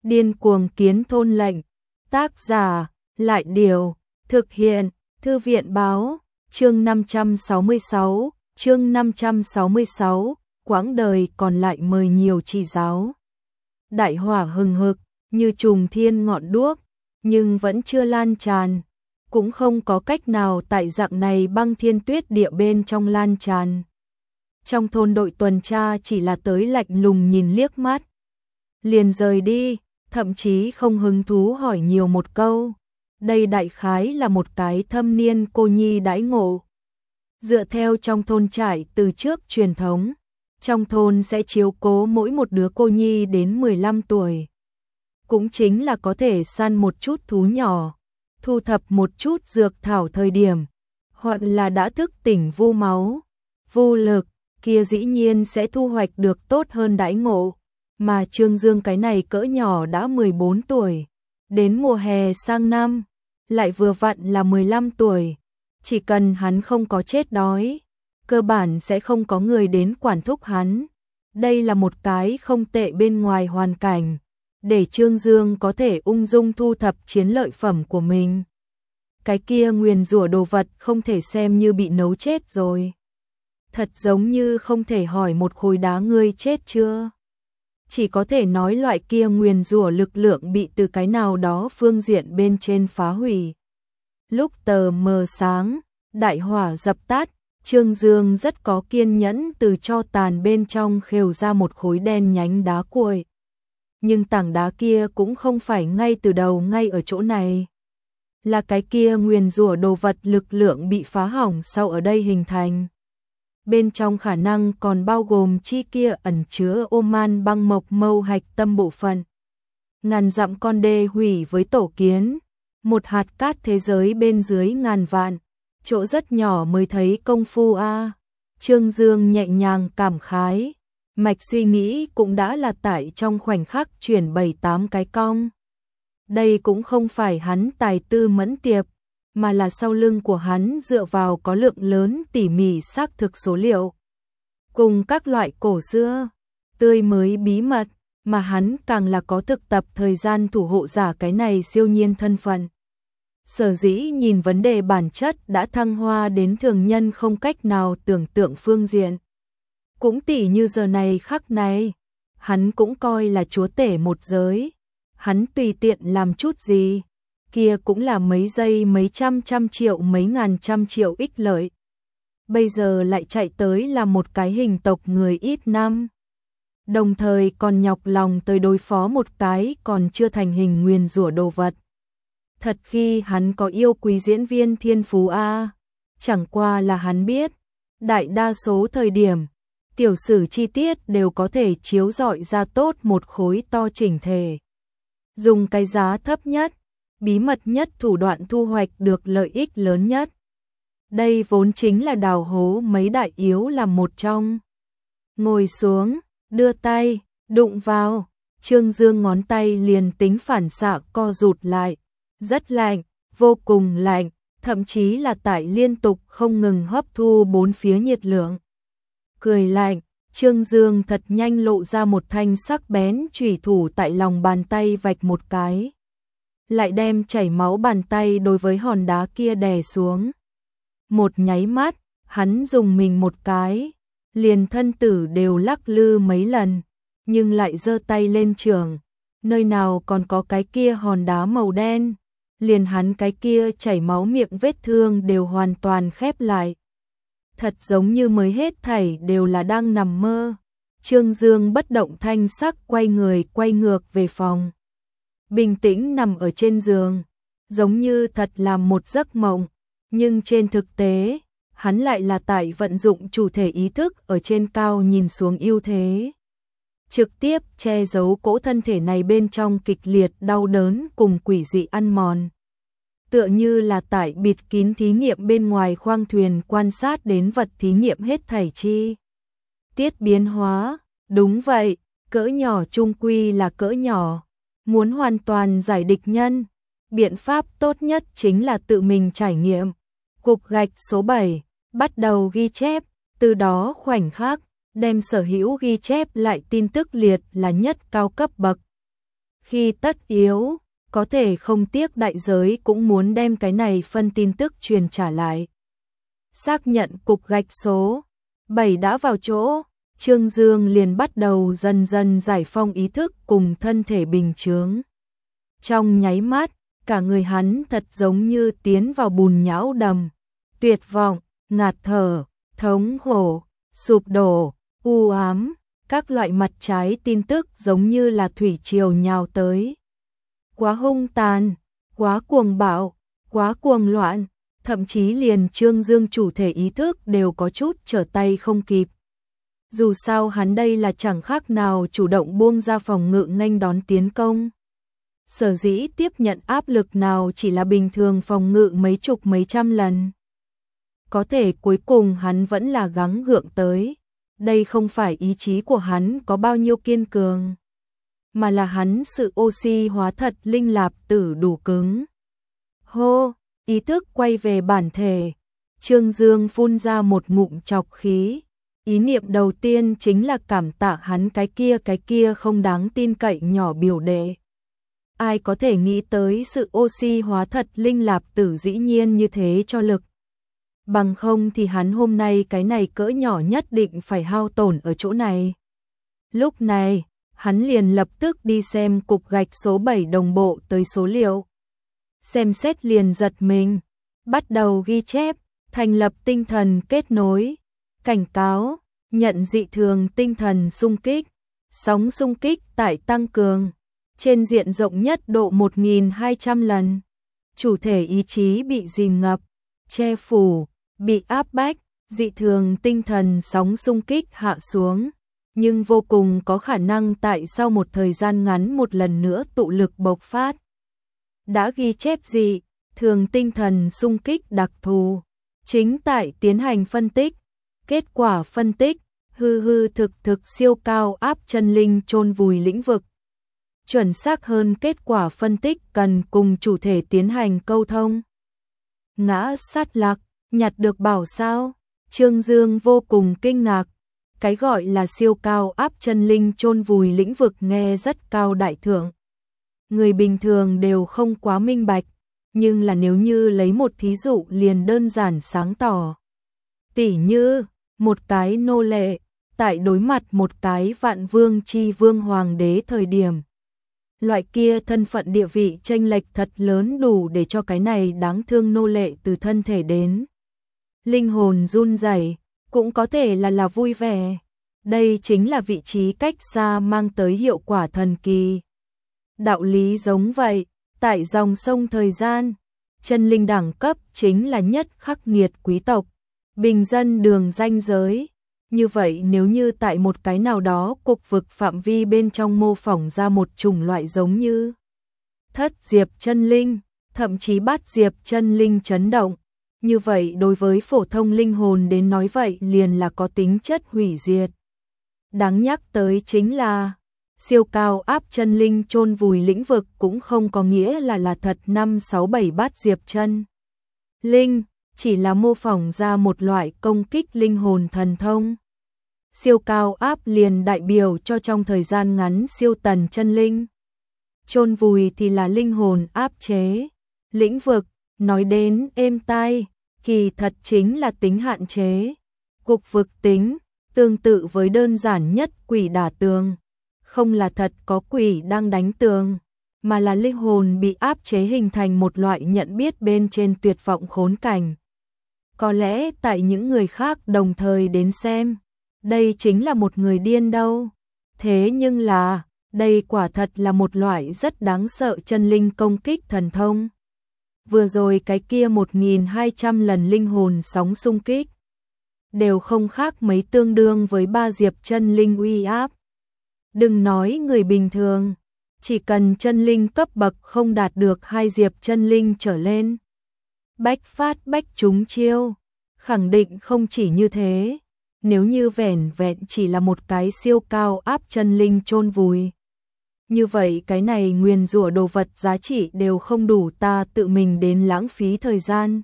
Điên cuồng kiến thôn lệnh. Tác giả, Lại Điều. Thực hiện, Thư viện Báo. Chương 566, chương 566, quãng đời còn lại mời nhiều chỉ giáo. Đại hỏa hừng hực, như trùng thiên ngọn đuốc, nhưng vẫn chưa lan tràn. Cũng không có cách nào tại dạng này băng thiên tuyết địa bên trong lan tràn. Trong thôn đội tuần tra chỉ là tới lạnh lùng nhìn liếc mắt, liền rời đi, thậm chí không hứng thú hỏi nhiều một câu. Đây đại khái là một cái thâm niên cô nhi đãi ngộ. Dựa theo trong thôn trải từ trước truyền thống, trong thôn sẽ chiếu cố mỗi một đứa cô nhi đến 15 tuổi. Cũng chính là có thể săn một chút thú nhỏ, thu thập một chút dược thảo thời điểm, hoặc là đã thức tỉnh vu máu, vu lực, kia dĩ nhiên sẽ thu hoạch được tốt hơn đãi ngộ. Mà Trương Dương cái này cỡ nhỏ đã 14 tuổi, đến mùa hè sang năm, lại vừa vặn là 15 tuổi. Chỉ cần hắn không có chết đói, cơ bản sẽ không có người đến quản thúc hắn. Đây là một cái không tệ bên ngoài hoàn cảnh, để Trương Dương có thể ung dung thu thập chiến lợi phẩm của mình. Cái kia nguyền rủa đồ vật không thể xem như bị nấu chết rồi. Thật giống như không thể hỏi một khối đá ngươi chết chưa. Chỉ có thể nói loại kia nguyền rủa lực lượng bị từ cái nào đó phương diện bên trên phá hủy. Lúc tờ mờ sáng, đại hỏa dập tắt, Trương Dương rất có kiên nhẫn từ tro tàn bên trong khều ra một khối đen nhánh đá cuội. Nhưng tảng đá kia cũng không phải ngay từ đầu ngay ở chỗ này. Là cái kia nguyền rủa đồ vật lực lượng bị phá hỏng sau ở đây hình thành. Bên trong khả năng còn bao gồm chi kia ẩn chứa Oman băng mộc mâu hạch tâm bộ phận. Ngàn dặm con đê hủy với tổ kiến, một hạt cát thế giới bên dưới ngàn vạn, chỗ rất nhỏ mới thấy công phu a. Trương Dương nhẹ nhàng cảm khái, mạch suy nghĩ cũng đã là tại trong khoảnh khắc chuyển 7-8 cái cong. Đây cũng không phải hắn tài tư mẫn tiệp, mà là sau lưng của hắn dựa vào có lượng lớn tỉ mỉ xác thực số liệu. Cùng các loại cổ xưa, tươi mới bí mật, mà hắn càng là có thực tập thời gian thủ hộ giả cái này siêu nhiên thân phận. Sở dĩ nhìn vấn đề bản chất đã thăng hoa đến thường nhân không cách nào tưởng tượng phương diện. Cũng tỉ như giờ này khắc này, hắn cũng coi là chúa tể một giới. Hắn tùy tiện làm chút gì, kia cũng là mấy giây mấy trăm triệu mấy ngàn trăm triệu ích lợi. Bây giờ lại chạy tới là một cái hình tộc người ít năm. Đồng thời còn nhọc lòng tới đối phó một cái còn chưa thành hình nguyền rủa đồ vật. Thật khi hắn có yêu quý diễn viên thiên phú a, chẳng qua là hắn biết, đại đa số thời điểm, tiểu sử chi tiết đều có thể chiếu rọi ra tốt một khối to chỉnh thể. Dùng cái giá thấp nhất, bí mật nhất thủ đoạn thu hoạch được lợi ích lớn nhất. Đây vốn chính là đào hố mấy đại yếu làm một trong. Ngồi xuống, đưa tay, đụng vào, Trương Dương ngón tay liền tính phản xạ co rụt lại. Rất lạnh, vô cùng lạnh, thậm chí là tại liên tục không ngừng hấp thu bốn phía nhiệt lượng. Cười lạnh, Trương Dương thật nhanh lộ ra một thanh sắc bén chủy thủ tại lòng bàn tay vạch một cái. Lại đem chảy máu bàn tay đối với hòn đá kia đè xuống. Một nháy mắt, hắn dùng mình một cái, liền thân tử đều lắc lư mấy lần, nhưng lại giơ tay lên trường, nơi nào còn có cái kia hòn đá màu đen, liền hắn cái kia chảy máu miệng vết thương đều hoàn toàn khép lại. Thật giống như mới hết thảy đều là đang nằm mơ. Trương Dương bất động thanh sắc quay người quay ngược về phòng. Bình tĩnh nằm ở trên giường, giống như thật là một giấc mộng, nhưng trên thực tế, hắn lại là tại vận dụng chủ thể ý thức ở trên cao nhìn xuống ưu thế. Trực tiếp che giấu cỗ thân thể này bên trong kịch liệt đau đớn cùng quỷ dị ăn mòn. Tựa như là tại bịt kín thí nghiệm bên ngoài khoang thuyền quan sát đến vật thí nghiệm hết thảy chi tiết biến hóa. Đúng vậy, cỡ nhỏ chung quy là cỡ nhỏ. Muốn hoàn toàn giải địch nhân, biện pháp tốt nhất chính là tự mình trải nghiệm. Cục gạch số 7, bắt đầu ghi chép, từ đó khoảnh khắc, đem sở hữu ghi chép lại tin tức liệt là nhất cao cấp bậc. khi tất yếu, có thể không tiếc đại giới cũng muốn đem cái này phân tin tức truyền trả lại. Xác nhận cục gạch số 7 đã vào chỗ, Trương Dương liền bắt đầu dần dần giải phong ý thức cùng thân thể bình chướng. Trong nháy mắt, cả người hắn thật giống như tiến vào bùn nhão đầm, tuyệt vọng, ngạt thở, thống khổ, sụp đổ, u ám, các loại mặt trái tin tức giống như là thủy triều nhào tới. Quá hung tàn, quá cuồng bạo, quá cuồng loạn, thậm chí liền Trương Dương chủ thể ý thức đều có chút trở tay không kịp. Dù sao hắn đây là chẳng khác nào chủ động buông ra phòng ngự nghênh đón tiến công. Sở dĩ tiếp nhận áp lực nào chỉ là bình thường phòng ngự mấy chục mấy trăm lần. Có thể cuối cùng hắn vẫn là gắng gượng tới. Đây không phải ý chí của hắn có bao nhiêu kiên cường, mà là hắn sự oxy hóa thật linh lạp tử đủ cứng. Hô, ý thức quay về bản thể. Trương Dương phun ra một ngụm trọc khí. Ý niệm đầu tiên chính là cảm tạ hắn cái kia không đáng tin cậy nhỏ biểu đệ. Ai có thể nghĩ tới sự oxy hóa thật linh lạp tử dĩ nhiên như thế cho lực. Bằng không thì hắn hôm nay cái này cỡ nhỏ nhất định phải hao tổn ở chỗ này. Lúc này, hắn liền lập tức đi xem cục gạch số 7 đồng bộ tới số liệu. Xem xét liền giật mình, bắt đầu ghi chép, thành lập tinh thần kết nối, cảnh cáo, nhận dị thường tinh thần xung kích, sóng xung kích tại tăng cường, trên diện rộng nhất độ 1200 lần. Chủ thể ý chí bị dìm ngập, che phủ, bị áp bách, dị thường tinh thần sóng xung kích hạ xuống, nhưng vô cùng có khả năng tại sau một thời gian ngắn một lần nữa tụ lực bộc phát. Đã ghi chép dị thường tinh thần xung kích đặc thù, chính tại tiến hành phân tích, kết quả phân tích, hư thực siêu cao áp chân linh chôn vùi lĩnh vực. Chuẩn xác hơn kết quả phân tích cần cùng chủ thể tiến hành câu thông. Ngã sát lạc, nhặt được bảo sao? Trương Dương vô cùng kinh ngạc. Cái gọi là siêu cao áp chân linh chôn vùi lĩnh vực nghe rất cao đại thượng. Người bình thường đều không quá minh bạch, nhưng là nếu như lấy một thí dụ liền đơn giản sáng tỏ. Tỉ như, một cái nô lệ, tại đối mặt một cái vạn vương chi vương hoàng đế thời điểm. Loại kia thân phận địa vị chênh lệch thật lớn đủ để cho cái này đáng thương nô lệ từ thân thể đến linh hồn run rẩy, cũng có thể là vui vẻ. Đây chính là vị trí cách xa mang tới hiệu quả thần kỳ. Đạo lý giống vậy, tại dòng sông thời gian, chân linh đẳng cấp chính là nhất khắc nghiệt quý tộc, bình dân đường ranh giới. Như vậy nếu như tại một cái nào đó cục vực phạm vi bên trong mô phỏng ra một chủng loại giống như thất diệp chân linh, thậm chí bát diệp chân linh chấn động, như vậy đối với phổ thông linh hồn đến nói vậy liền là có tính chất hủy diệt. Đáng nhắc tới chính là siêu cao áp chân linh chôn vùi lĩnh vực cũng không có nghĩa là thật 5, 6, 7 bát diệp chân linh, chỉ là mô phỏng ra một loại công kích linh hồn thần thông. Siêu cao áp liền đại biểu cho trong thời gian ngắn siêu tần chân linh. Chôn vùi thì là linh hồn áp chế. Lĩnh vực, nói đến êm tai, kỳ thật chính là tính hạn chế. Cục vực tính, tương tự với đơn giản nhất quỷ đả tường. Không là thật có quỷ đang đánh tường, mà là linh hồn bị áp chế hình thành một loại nhận biết bên trên tuyệt vọng khốn cảnh. Có lẽ tại những người khác đồng thời đến xem, đây chính là một người điên đâu. Thế nhưng là, đây quả thật là một loại rất đáng sợ chân linh công kích thần thông. Vừa rồi cái kia 1200 lần linh hồn sóng xung kích, đều không khác mấy tương đương với 3 diệp chân linh uy áp. Đừng nói người bình thường, chỉ cần chân linh cấp bậc không đạt được 2 diệp chân linh trở lên, bách phát bách trúng chiêu, khẳng định không chỉ như thế. Nếu như vẻn vẹn chỉ là một cái siêu cao áp chân linh chôn vùi, như vậy cái này nguyền rủa đồ vật giá trị đều không đủ ta tự mình đến lãng phí thời gian.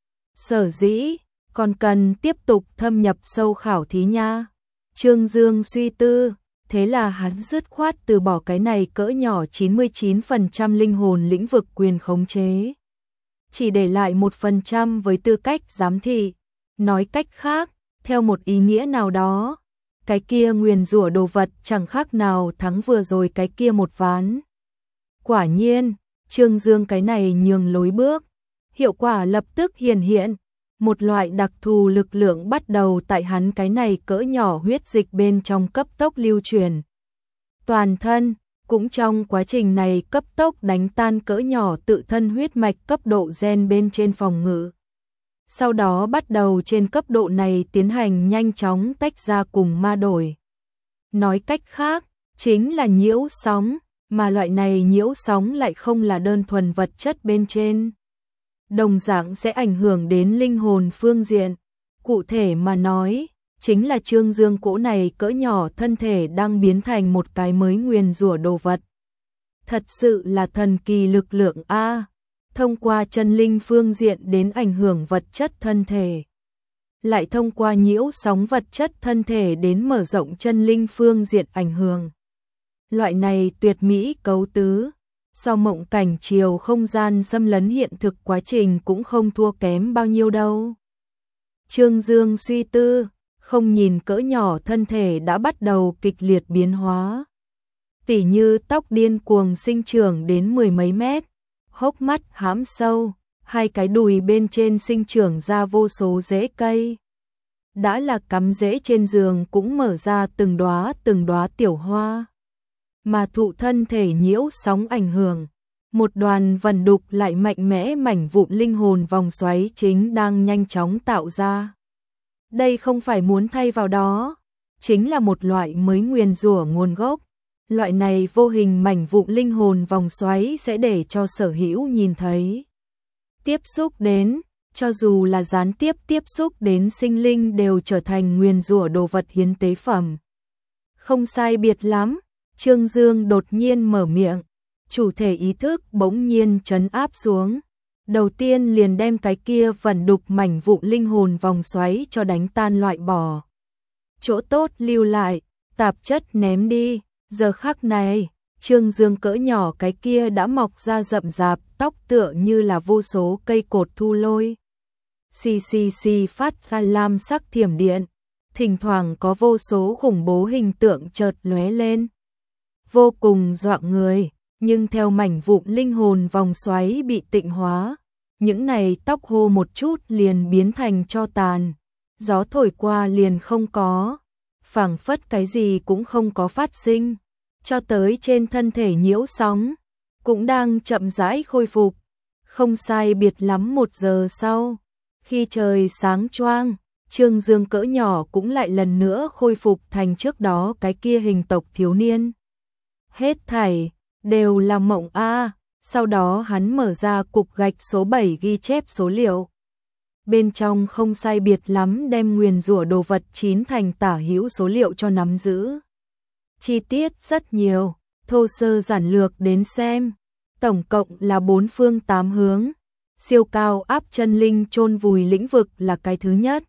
Sở dĩ, còn cần tiếp tục thâm nhập sâu khảo thí nha. Trương Dương suy tư, Thế là hắn dứt khoát từ bỏ cái này cỡ nhỏ 99% linh hồn lĩnh vực quyền khống chế. Chỉ để lại 1% với tư cách giám thị. Nói cách khác, theo một ý nghĩa nào đó, cái kia nguyền rủa đồ vật chẳng khác nào thắng vừa rồi cái kia một ván. Quả nhiên, Trương Dương cái này nhường lối bước, hiệu quả lập tức hiển hiện, một loại đặc thù lực lượng bắt đầu tại hắn cái này cỡ nhỏ huyết dịch bên trong cấp tốc lưu truyền. Toàn thân, cũng trong quá trình này cấp tốc đánh tan cỡ nhỏ tự thân huyết mạch cấp độ gen bên trên phòng ngự. Sau đó bắt đầu trên cấp độ này tiến hành nhanh chóng tách ra cùng ma đổi. Nói cách khác, chính là nhiễu sóng, mà loại này nhiễu sóng lại không là đơn thuần vật chất bên trên. Đồng dạng sẽ ảnh hưởng đến linh hồn phương diện. Cụ thể mà nói, chính là Trương Dương cỗ này cỡ nhỏ thân thể đang biến thành một cái mới nguyền rủa đồ vật. Thật sự là thần kỳ lực lượng A, thông qua chân linh phương diện đến ảnh hưởng vật chất thân thể. Lại thông qua nhiễu sóng vật chất thân thể đến mở rộng chân linh phương diện ảnh hưởng. Loại này tuyệt mỹ cấu tứ, so mộng cảnh chiều không gian xâm lấn hiện thực quá trình cũng không thua kém bao nhiêu đâu. Trương Dương suy tư, không nhìn cỡ nhỏ thân thể đã bắt đầu kịch liệt biến hóa. Tỉ như tóc điên cuồng sinh trưởng đến 10 mấy mét, hốc mắt hãm sâu, hai cái đùi bên trên sinh trưởng ra vô số rễ cây. Đã là cắm rễ trên giường cũng mở ra từng đóa tiểu hoa. Mà thụ thân thể nhiễu sóng ảnh hưởng, một đoàn vần đục lại mạnh mẽ mảnh vụn linh hồn vòng xoáy chính đang nhanh chóng tạo ra. Đây không phải muốn thay vào đó, chính là một loại mới nguyền rủa nguồn gốc. Loại này vô hình mảnh vụn linh hồn vòng xoáy sẽ để cho sở hữu nhìn thấy. Tiếp xúc đến, cho dù là gián tiếp tiếp xúc đến sinh linh đều trở thành nguyền rủa đồ vật hiến tế phẩm. Không sai biệt lắm, Trương Dương đột nhiên mở miệng, chủ thể ý thức bỗng nhiên trấn áp xuống. Đầu tiên liền đem cái kia vẩn đục mảnh vụn linh hồn vòng xoáy cho đánh tan loại bỏ. Chỗ tốt lưu lại, tạp chất ném đi. Giờ khắc này, Trương Dương cỡ nhỏ cái kia đã mọc ra rậm rạp, tóc tựa như là vô số cây cột thu lôi. Xì xì xì phát ra lam sắc thiểm điện, thỉnh thoảng có vô số khủng bố hình tượng chợt lóe lên. Vô cùng dọa người, nhưng theo mảnh vụn linh hồn vòng xoáy bị tịnh hóa, những này tóc hô một chút liền biến thành tro tàn, gió thổi qua liền không có, phảng phất cái gì cũng không có phát sinh, cho tới trên thân thể nhiễu sóng, cũng đang chậm rãi khôi phục. Không sai biệt lắm 1 giờ sau, khi trời sáng choang, Trương Dương cỡ nhỏ cũng lại lần nữa khôi phục thành trước đó cái kia hình tộc thiếu niên. Hết thảy đều là mộng A. Sau đó hắn mở ra cục gạch số 7 ghi chép số liệu. Bên trong không sai biệt lắm đem nguyền rủa đồ vật 9 thành tả hữu số liệu cho nắm giữ. Chi tiết rất nhiều, thô sơ giản lược đến xem. Tổng cộng là 4 phương 8 hướng. Siêu cao áp chân linh chôn vùi lĩnh vực là cái thứ nhất.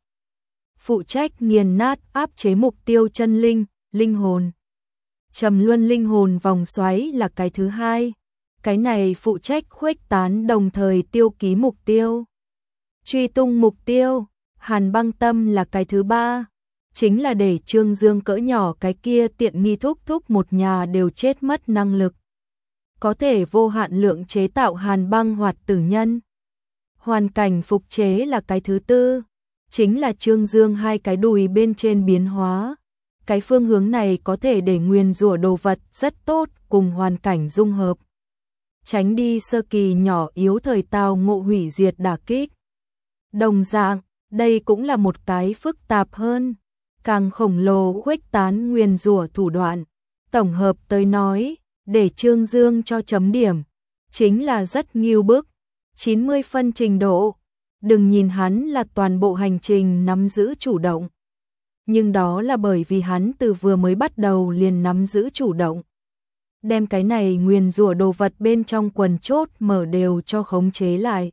Phụ trách nghiền nát áp chế mục tiêu chân linh, linh hồn. Trầm luân linh hồn vòng xoáy là cái thứ hai. Cái này phụ trách khuếch tán đồng thời tiêu ký mục tiêu. Truy tung mục tiêu, Hàn Băng Tâm là cái thứ ba. Chính là để Trương Dương cỡ nhỏ cái kia tiện nghi thúc thúc một nhà đều chết mất năng lực. Có thể vô hạn lượng chế tạo hàn băng hoạt tử nhân. Hoàn cảnh phục chế là cái thứ tư. Chính là Trương Dương hai cái đùi bên trên biến hóa. Cái phương hướng này có thể để nguyền rủa đồ vật rất tốt cùng hoàn cảnh dung hợp. Tránh đi sơ kỳ nhỏ yếu thời tao ngộ hủy diệt đả kích. Đồng dạng, đây cũng là một cái phức tạp hơn, càng khổng lồ khuếch tán nguyền rủa thủ đoạn. Tổng hợp tới nói, để Trương Dương cho chấm điểm, chính là rất nghiêu bức, 90 phân trình độ. Đừng nhìn hắn là toàn bộ hành trình nắm giữ chủ động. Nhưng đó là bởi vì hắn từ vừa mới bắt đầu liền nắm giữ chủ động. Đem cái này nguyền rủa đồ vật bên trong quần chốt mở đều cho khống chế lại.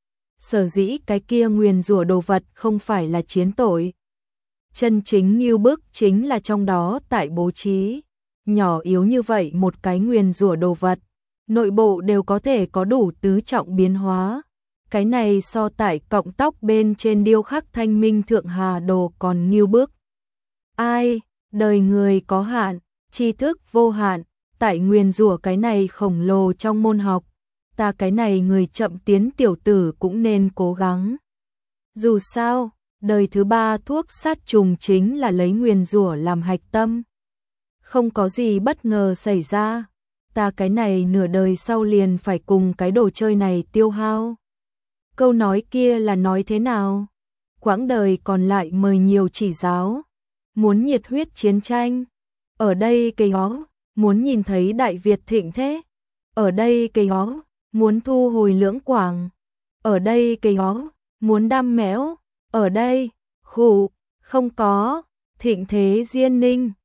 Sở dĩ cái kia nguyền rủa đồ vật không phải là chiến tội. Chân chính nghiêu bức chính là trong đó tại bố trí. nhỏ yếu như vậy một cái nguyền rủa đồ vật, nội bộ đều có thể có đủ tứ trọng biến hóa. Cái này so tải cọng tóc bên trên điêu khắc Thanh Minh Thượng Hà Đồ còn nghiêu bước. Ai, đời người có hạn, tri thức vô hạn, tại nguyền rủa cái này khổng lồ trong môn học, ta cái này người chậm tiến tiểu tử cũng nên cố gắng. Dù sao, đời thứ 3 thuốc sát trùng chính là lấy nguyền rủa làm hạch tâm. Không có gì bất ngờ xảy ra, ta cái này nửa đời sau liền phải cùng cái đồ chơi này tiêu hao. Câu nói kia là nói thế nào? Quãng đời còn lại mời nhiều chỉ giáo. Muốn nhiệt huyết chiến tranh. Ở đây cây hó, muốn nhìn thấy Đại Việt thịnh thế. Ở đây cây hó, muốn thu hồi Lưỡng Quảng. Ở đây cây hó, muốn đam mẽo. Ở đây, khủ, không có, thịnh thế Diên Ninh.